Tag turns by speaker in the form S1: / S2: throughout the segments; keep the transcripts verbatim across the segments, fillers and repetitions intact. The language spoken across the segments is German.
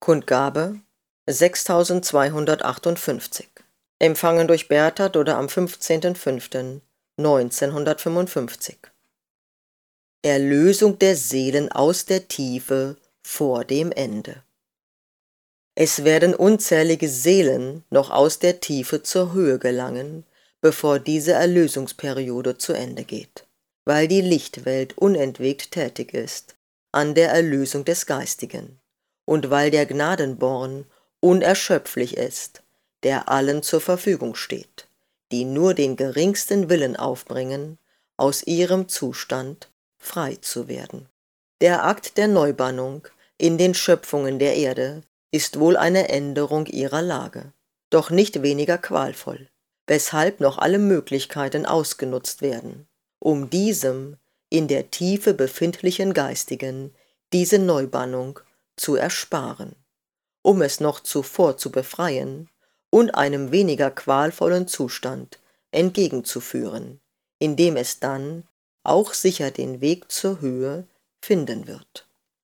S1: Kundgabe sechstausendzweihundertachtundfünfzig. Empfangen durch Bertha Dudde am fünfzehnten fünften neunzehnhundertfünfundfünfzig. Erlösung der Seelen aus der Tiefe vor dem Ende. Es werden unzählige Seelen noch aus der Tiefe zur Höhe gelangen, bevor diese Erlösungsperiode zu Ende geht, weil die Lichtwelt unentwegt tätig ist an der Erlösung des Geistigen und weil der Gnadenborn unerschöpflich ist, der allen zur Verfügung steht, die nur den geringsten Willen aufbringen, aus ihrem Zustand frei zu werden. Der Akt der Neubannung in den Schöpfungen der Erde ist wohl eine Änderung ihrer Lage, doch nicht weniger qualvoll, weshalb noch alle Möglichkeiten ausgenutzt werden, um diesem in der Tiefe befindlichen Geistigen diese Neubannung zu ersparen, um es noch zuvor zu befreien und einem weniger qualvollen Zustand entgegenzuführen, indem es dann auch sicher den Weg zur Höhe finden wird.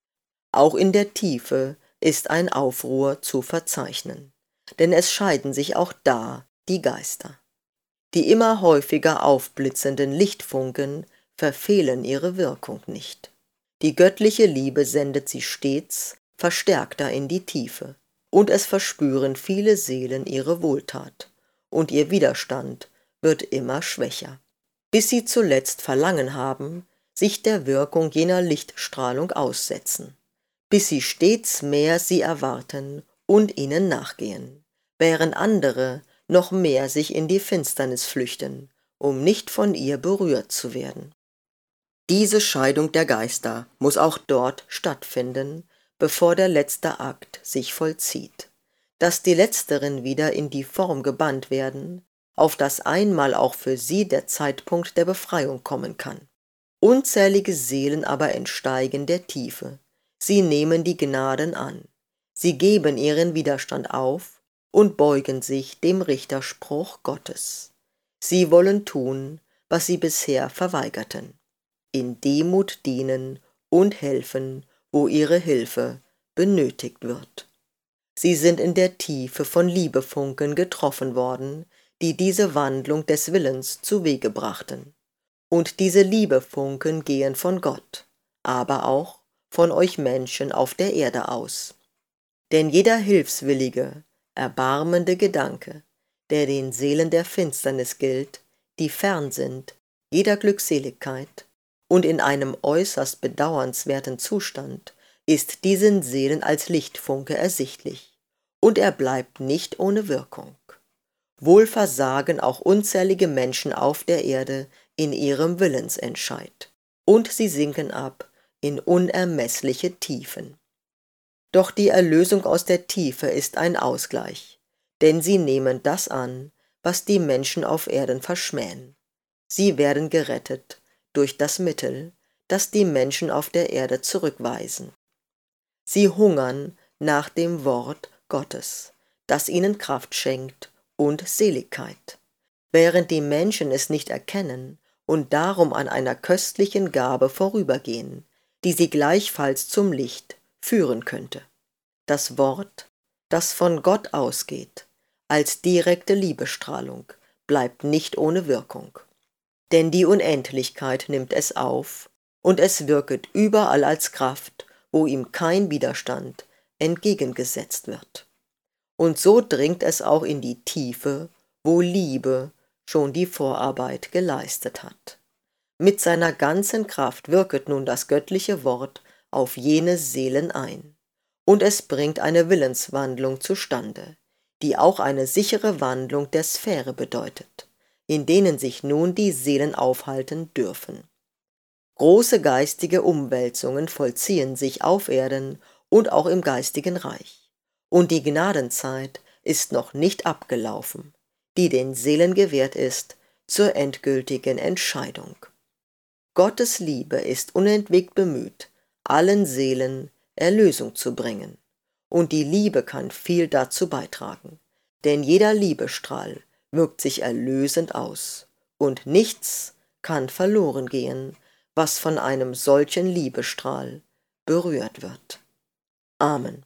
S1: Auch in der Tiefe ist ein Aufruhr zu verzeichnen, denn es scheiden sich auch da die Geister. Die immer häufiger aufblitzenden Lichtfunken verfehlen ihre Wirkung nicht. Die göttliche Liebe sendet sie stets verstärkter in die Tiefe, und es verspüren viele Seelen ihre Wohltat, und ihr Widerstand wird immer schwächer, bis sie zuletzt Verlangen haben, sich der Wirkung jener Lichtstrahlung aussetzen, bis sie stets mehr sie erwarten und ihnen nachgehen, während andere noch mehr sich in die Finsternis flüchten, um nicht von ihr berührt zu werden. Diese Scheidung der Geister muss auch dort stattfinden, bevor der letzte Akt sich vollzieht, dass die Letzteren wieder in die Form gebannt werden, auf das einmal auch für sie der Zeitpunkt der Befreiung kommen kann. Unzählige Seelen aber entsteigen der Tiefe, sie nehmen die Gnaden an, sie geben ihren Widerstand auf und beugen sich dem Richterspruch Gottes. Sie wollen tun, was sie bisher verweigerten, in Demut dienen und helfen, wo ihre Hilfe benötigt wird. Sie sind in der Tiefe von Liebefunken getroffen worden, die diese Wandlung des Willens zuwege brachten. Und diese Liebefunken gehen von Gott, aber auch von euch Menschen auf der Erde aus. Denn jeder hilfswillige, erbarmende Gedanke, der den Seelen der Finsternis gilt, die fern sind jeder Glückseligkeit und in einem äußerst bedauernswerten Zustand, ist diesen Seelen als Lichtfunke ersichtlich, und er bleibt nicht ohne Wirkung. Wohl versagen auch unzählige Menschen auf der Erde in ihrem Willensentscheid, und sie sinken ab in unermessliche Tiefen. Doch die Erlösung aus der Tiefe ist ein Ausgleich, denn sie nehmen das an, was die Menschen auf Erden verschmähen. Sie werden gerettet durch das Mittel, das die Menschen auf der Erde zurückweisen. Sie hungern nach dem Wort Gottes, das ihnen Kraft schenkt und Seligkeit, während die Menschen es nicht erkennen und darum an einer köstlichen Gabe vorübergehen, die sie gleichfalls zum Licht führen könnte. Das Wort, das von Gott ausgeht, als direkte Liebestrahlung, bleibt nicht ohne Wirkung. Denn die Unendlichkeit nimmt es auf, und es wirket überall als Kraft, wo ihm kein Widerstand entgegengesetzt wird. Und so dringt es auch in die Tiefe, wo Liebe schon die Vorarbeit geleistet hat. Mit seiner ganzen Kraft wirket nun das göttliche Wort auf jene Seelen ein, und es bringt eine Willenswandlung zustande, die auch eine sichere Wandlung der Sphäre bedeutet, in denen sich nun die Seelen aufhalten dürfen. Große geistige Umwälzungen vollziehen sich auf Erden und auch im geistigen Reich, und die Gnadenzeit ist noch nicht abgelaufen, die den Seelen gewährt ist zur endgültigen Entscheidung. Gottes Liebe ist unentwegt bemüht, allen Seelen Erlösung zu bringen, und die Liebe kann viel dazu beitragen, denn jeder Liebestrahl wirkt sich erlösend aus, und nichts kann verloren gehen, was von einem solchen Liebestrahl berührt wird. Amen.